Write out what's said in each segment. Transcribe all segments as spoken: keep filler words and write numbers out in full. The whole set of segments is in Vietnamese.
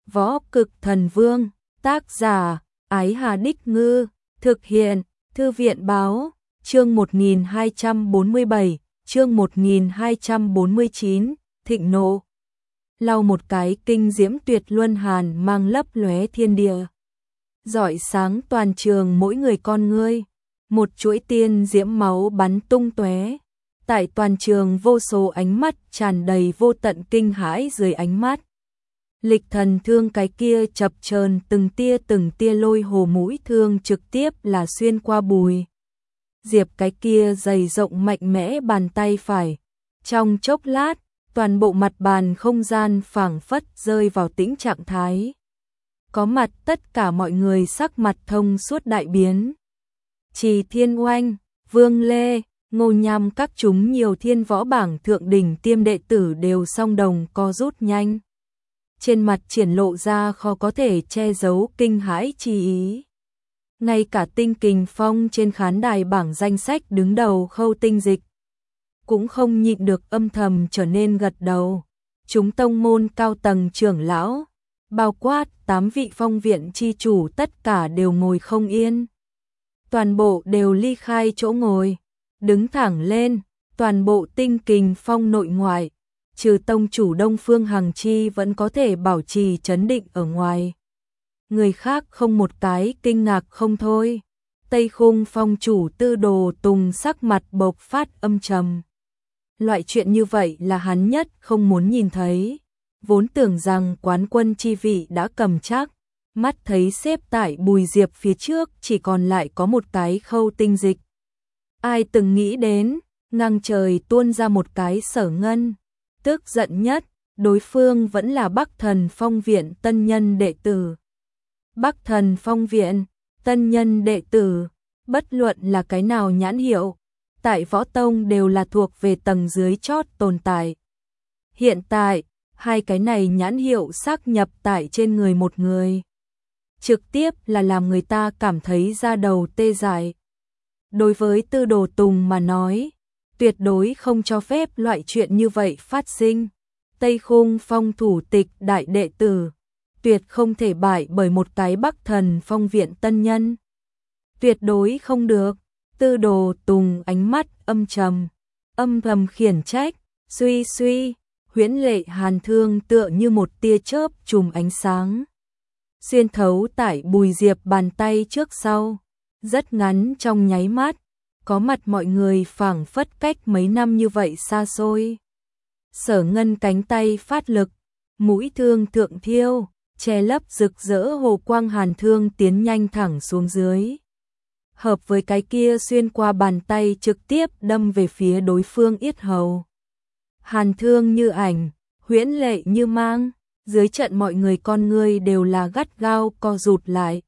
Võ Cực Thần Vương, tác giả, Ái Hà Đích Ngư, thực hiện, Thư viện Báo, chương một nghìn hai trăm bốn mươi bảy, chương một nghìn hai trăm bốn mươi chín, thịnh nộ. Lau một cái kinh diễm tuyệt luân hàn mang lấp lóe thiên địa. Rọi sáng toàn trường mỗi người con ngươi, một chuỗi tiên diễm máu bắn tung tóe. Tại toàn trường vô số ánh mắt tràn đầy vô tận kinh hãi dưới ánh mắt. Lịch thần thương cái kia chập chờn từng tia từng tia lôi hồ mũi thương trực tiếp là xuyên qua bùi. Diệp cái kia dày rộng mạnh mẽ bàn tay phải. Trong chốc lát, toàn bộ mặt bàn không gian phảng phất rơi vào tĩnh trạng thái. Có mặt tất cả mọi người sắc mặt thông suốt đại biến. Trì Thiên Oanh, Vương Lê, Ngô Nham các chúng nhiều thiên võ bảng thượng đỉnh tiêm đệ tử đều song đồng co rút nhanh. Trên mặt triển lộ ra khó có thể che giấu kinh hãi chi ý. Ngay cả Tinh Kình Phong trên khán đài bảng danh sách đứng đầu Khâu Tinh Dịch cũng không nhịn được âm thầm trở nên gật đầu. Chúng tông môn cao tầng trưởng lão, bao quát tám vị phong viện chi chủ tất cả đều ngồi không yên. Toàn bộ đều ly khai chỗ ngồi, đứng thẳng lên, toàn bộ Tinh Kình Phong nội ngoại, trừ tông chủ Đông Phương Hằng Chi vẫn có thể bảo trì trấn định ở ngoài. Người khác không một cái kinh ngạc không thôi. Tây Khung Phong chủ Tư Đồ Tùng sắc mặt bộc phát âm trầm. Loại chuyện như vậy là hắn nhất không muốn nhìn thấy. Vốn tưởng rằng quán quân chi vị đã cầm chắc, mắt thấy xếp tại Bùi Diệp phía trước chỉ còn lại có một cái Khâu Tinh Dịch. Ai từng nghĩ đến, ngang trời tuôn ra một cái Sở Ngân. Tức giận nhất, đối phương vẫn là Bắc Thần Phong Viện tân nhân đệ tử. Bắc Thần Phong Viện, tân nhân đệ tử, bất luận là cái nào nhãn hiệu, tại võ tông đều là thuộc về tầng dưới chót tồn tại. Hiện tại, hai cái này nhãn hiệu xác nhập tại trên người một người. Trực tiếp là làm người ta cảm thấy da đầu tê dại. Đối với Tư Đồ Tùng mà nói, tuyệt đối không cho phép loại chuyện như vậy phát sinh. Tây Khung Phong thủ tịch đại đệ tử, tuyệt không thể bại bởi một cái Bắc Thần Phong Viện tân nhân. Tuyệt đối không được. Tư Đồ Tùng ánh mắt âm trầm, âm thầm khiển trách, suy suy, huyễn lệ hàn thương tựa như một tia chớp chùm ánh sáng. Xuyên thấu tại Bùi Diệp bàn tay trước sau, rất ngắn trong nháy mắt. Có mặt mọi người phảng phất cách mấy năm như vậy xa xôi. Sở Ngân cánh tay phát lực, mũi thương thượng thiêu, che lấp rực rỡ hồ quang hàn thương tiến nhanh thẳng xuống dưới. Hợp với cái kia xuyên qua bàn tay trực tiếp đâm về phía đối phương yết hầu. Hàn thương như ảnh, huyễn lệ như mang, dưới trận mọi người con ngươi đều là gắt gao co rụt lại.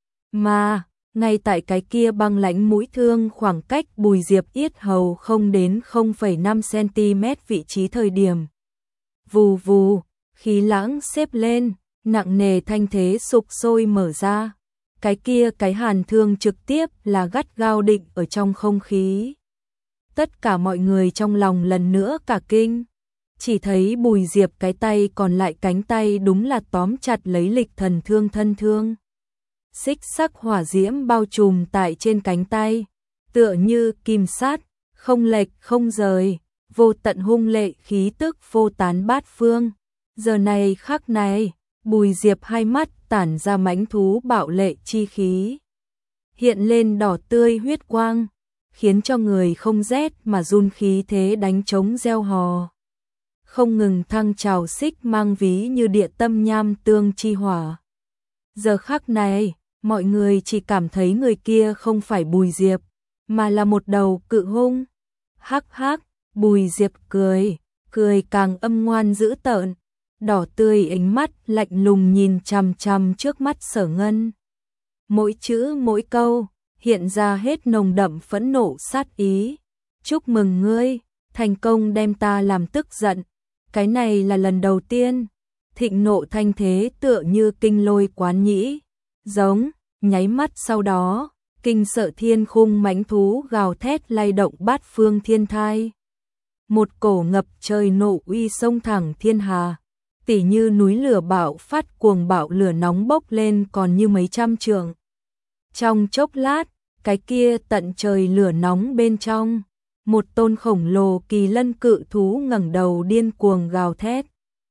Mà ngay tại cái kia băng lãnh mũi thương khoảng cách Bùi Diệp yết hầu không đến không phẩy năm xăng-ti-mét vị trí thời điểm. Vù vù, khí lãng xếp lên, nặng nề thanh thế sục sôi mở ra. Cái kia cái hàn thương trực tiếp là gắt gao định ở trong không khí. Tất cả mọi người trong lòng lần nữa cả kinh. Chỉ thấy Bùi Diệp cái tay còn lại cánh tay đúng là tóm chặt lấy lịch thần thương thân thương. Xích sắc hỏa diễm bao trùm tại trên cánh tay, tựa như kim sát, không lệch không rời, vô tận hung lệ khí tức vô tán bát phương. Giờ này khắc này, Bùi Diệp hai mắt tản ra mãnh thú bạo lệ chi khí, hiện lên đỏ tươi huyết quang, khiến cho người không rét mà run khí thế đánh trống reo hò. Không ngừng thăng trào xích mang ví như địa tâm nham tương chi hỏa. Giờ khắc này, mọi người chỉ cảm thấy người kia không phải Bùi Diệp, mà là một đầu cự hung. Hắc hắc, Bùi Diệp cười, cười càng âm ngoan dữ tợn, đỏ tươi ánh mắt lạnh lùng nhìn chằm chằm trước mắt Sở Ngân. Mỗi chữ mỗi câu, hiện ra hết nồng đậm phẫn nộ sát ý. Chúc mừng ngươi, thành công đem ta làm tức giận. Cái này là lần đầu tiên. Thịnh nộ thanh thế tựa như kinh lôi quán nhĩ. Giống, nháy mắt sau đó, kinh sợ thiên khung mãnh thú gào thét lay động bát phương thiên thai. Một cổ ngập trời nộ uy sông thẳng thiên hà. tỉ như núi lửa bạo phát cuồng bạo lửa nóng bốc lên còn như mấy trăm trượng. Trong chốc lát, cái kia tận trời lửa nóng bên trong, một tôn khổng lồ kỳ lân cự thú ngẩng đầu điên cuồng gào thét.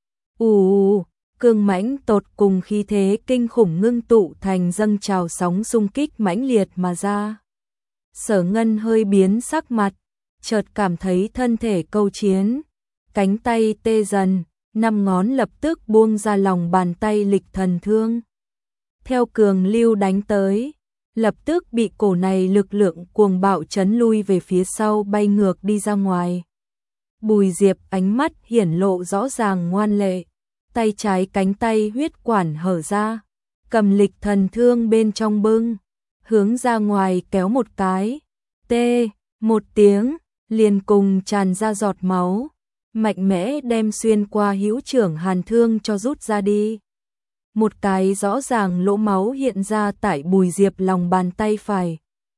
Ù, cương mãnh tột cùng khí thế kinh khủng ngưng tụ thành dâng trào sóng xung kích mãnh liệt mà ra. Sở Ngân hơi biến sắc mặt, chợt cảm thấy thân thể câu chiến, cánh tay tê dần, năm ngón lập tức buông ra lòng bàn tay lịch thần thương. Theo cường lưu đánh tới, lập tức bị cổ này lực lượng cuồng bạo chấn lui về phía sau bay ngược đi ra ngoài. Bùi Diệp ánh mắt hiển lộ rõ ràng ngoan lệ, tay trái cánh tay huyết quản hở ra, cầm lịch thần thương bên trong bưng, hướng ra ngoài kéo một cái, tê, một tiếng, liền cùng tràn ra giọt máu, mạnh mẽ đem xuyên qua hữu trưởng hàn thương cho rút ra đi. Một cái rõ ràng lỗ máu hiện ra tại Bùi Diệp lòng bàn tay phải.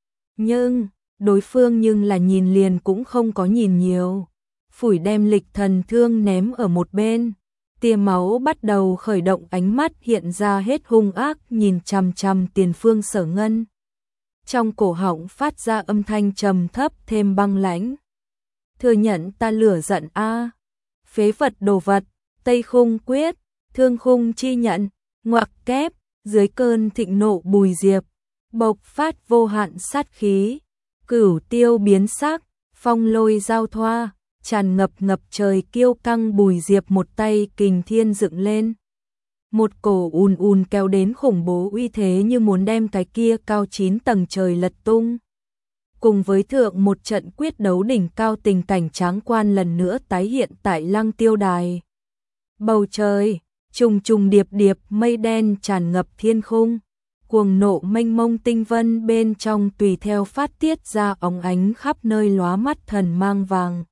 Nhưng, đối phương nhưng là nhìn liền cũng không có nhìn nhiều. Phủi đem lịch thần thương ném ở một bên. Tia máu bắt đầu khởi động, ánh mắt hiện ra hết hung ác nhìn chằm chằm tiền phương Sở Ngân. Trong cổ họng phát ra âm thanh trầm thấp thêm băng lãnh. Thừa nhận ta lửa giận a, phế vật đồ vật, Tây Khung quyết, Thương Khung chi nhận. Ngoặc kép, dưới cơn thịnh nộ Bùi Diệp, bộc phát vô hạn sát khí, cửu tiêu biến sắc, phong lôi giao thoa, tràn ngập ngập trời kiêu căng. Bùi Diệp một tay kình thiên dựng lên. Một cổ ùn ùn kéo đến khủng bố uy thế như muốn đem cái kia cao chín tầng trời lật tung. Cùng với thượng một trận quyết đấu đỉnh cao, tình cảnh tráng quan lần nữa tái hiện tại Lăng Tiêu Đài. Bầu trời trùng trùng điệp điệp mây đen tràn ngập thiên khung, cuồng nộ mênh mông tinh vân bên trong tùy theo phát tiết ra óng ánh khắp nơi lóa mắt thần mang vàng.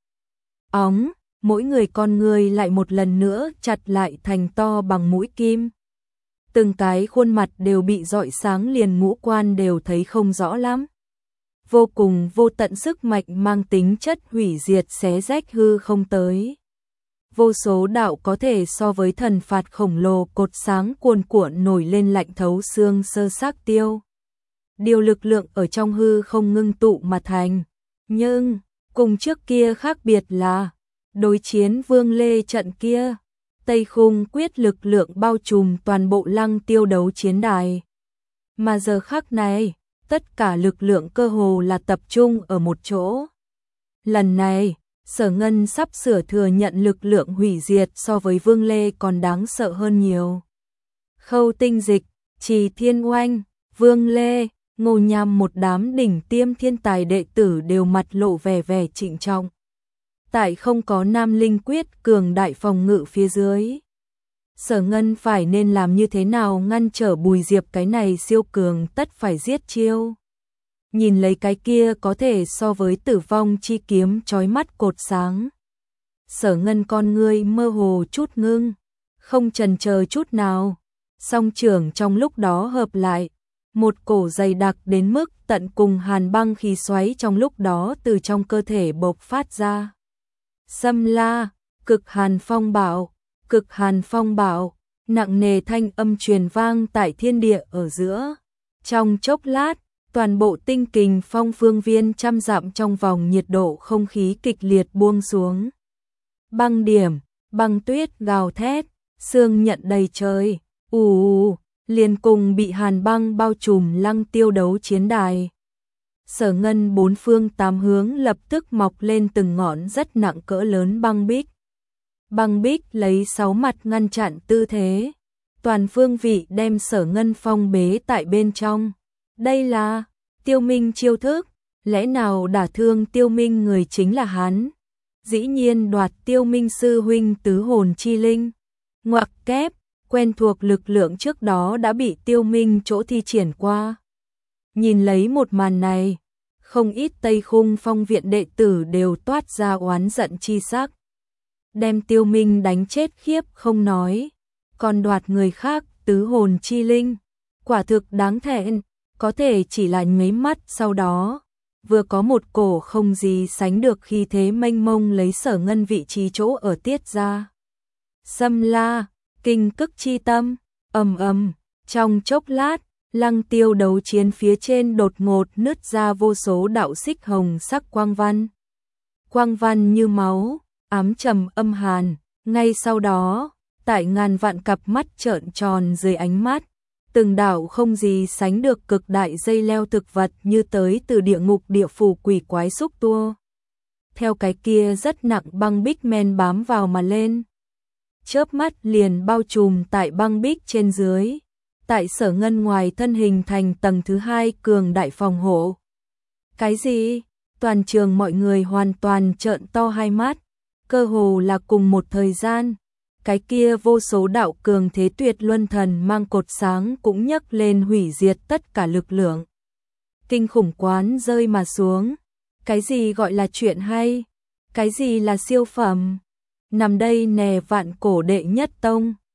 Óng, mỗi người con người lại một lần nữa chặt lại thành to bằng mũi kim. Từng cái khuôn mặt đều bị rọi sáng, liền ngũ quan đều thấy không rõ lắm. Vô cùng vô tận sức mạnh mang tính chất hủy diệt xé rách hư không tới. Vô số đạo có thể so với thần phạt khổng lồ cột sáng cuồn cuộn nổi lên lạnh thấu xương sơ xác tiêu. Điều lực lượng ở trong hư không ngưng tụ mà thành. Nhưng, cùng trước kia khác biệt là, đối chiến Vương Lê trận kia, Tây Khung quyết lực lượng bao trùm toàn bộ Lăng Tiêu đấu chiến đài. Mà giờ khắc này, tất cả lực lượng cơ hồ là tập trung ở một chỗ. Lần này, Sở Ngân sắp sửa thừa nhận lực lượng hủy diệt so với Vương Lê còn đáng sợ hơn nhiều. Khâu Tinh Dịch, Trì Thiên Oanh, Vương Lê, Ngô Nham, một đám đỉnh tiêm thiên tài đệ tử đều mặt lộ vẻ vẻ trịnh trọng. Tại không có Nam Linh quyết cường đại phòng ngự phía dưới, Sở Ngân phải nên làm như thế nào ngăn trở Bùi Diệp cái này siêu cường tất phải giết chiêu. Nhìn lấy cái kia có thể so với tử vong chi kiếm chói mắt cột sáng, Sở Ngân con ngươi mơ hồ chút ngưng, không chần chờ chút nào, song trưởng trong lúc đó hợp lại, một cổ dày đặc đến mức tận cùng hàn băng khí xoáy trong lúc đó từ trong cơ thể bộc phát ra. Xâm la, cực hàn phong bạo, cực hàn phong bạo, nặng nề thanh âm truyền vang tại thiên địa ở giữa. Trong chốc lát, toàn bộ tinh kình phong phương viên trăm dặm trong vòng nhiệt độ không khí kịch liệt buông xuống. Băng điểm, băng tuyết gào thét, sương nhận đầy trời, ù ù, liền cùng bị hàn băng bao trùm Lăng Tiêu đấu chiến đài. Sở Ngân bốn phương tám hướng lập tức mọc lên từng ngọn rất nặng cỡ lớn băng bích. Băng bích lấy sáu mặt ngăn chặn tư thế, toàn phương vị đem Sở Ngân phong bế tại bên trong. Đây là Tiêu Minh chiêu thức, lẽ nào đả thương Tiêu Minh người chính là hắn? Dĩ nhiên đoạt Tiêu Minh sư huynh tứ hồn chi linh. Ngoặc kép, quen thuộc lực lượng trước đó đã bị Tiêu Minh chỗ thi triển qua. Nhìn lấy một màn này, không ít Tây Khung phong viện đệ tử đều toát ra oán giận chi sắc. Đem Tiêu Minh đánh chết khiếp không nói, còn đoạt người khác tứ hồn chi linh, quả thực đáng thẹn. Có thể chỉ là nháy mắt sau đó, vừa có một cổ không gì sánh được khi thế mênh mông lấy Sở Ngân vị trí chỗ ở tiết ra. Xâm la, Kinh cức chi tâm, ầm ầm, trong chốc lát, Lăng Tiêu đấu chiến phía trên đột ngột nứt ra vô số đạo xích hồng sắc quang văn. Quang văn như máu, ám trầm âm hàn, ngay sau đó, tại ngàn vạn cặp mắt trợn tròn dưới ánh mắt, từng đạo không gì sánh được cực đại dây leo thực vật như tới từ địa ngục địa phủ quỷ quái xúc tua. Theo cái kia rất nặng băng bích men bám vào mà lên. Chớp mắt liền bao trùm tại băng bích trên dưới. Tại Sở Ngân ngoài thân hình thành tầng thứ hai cường đại phòng hộ. Cái gì? Toàn trường mọi người hoàn toàn trợn to hai mắt. Cơ hồ là cùng một thời gian. Cái kia vô số đạo cường thế tuyệt luân thần mang cột sáng cũng nhấc lên hủy diệt tất cả lực lượng. Kinh khủng quán rơi mà xuống. Cái gì gọi là chuyện hay? Cái gì là siêu phẩm? Nằm đây nè vạn cổ đệ nhất tông,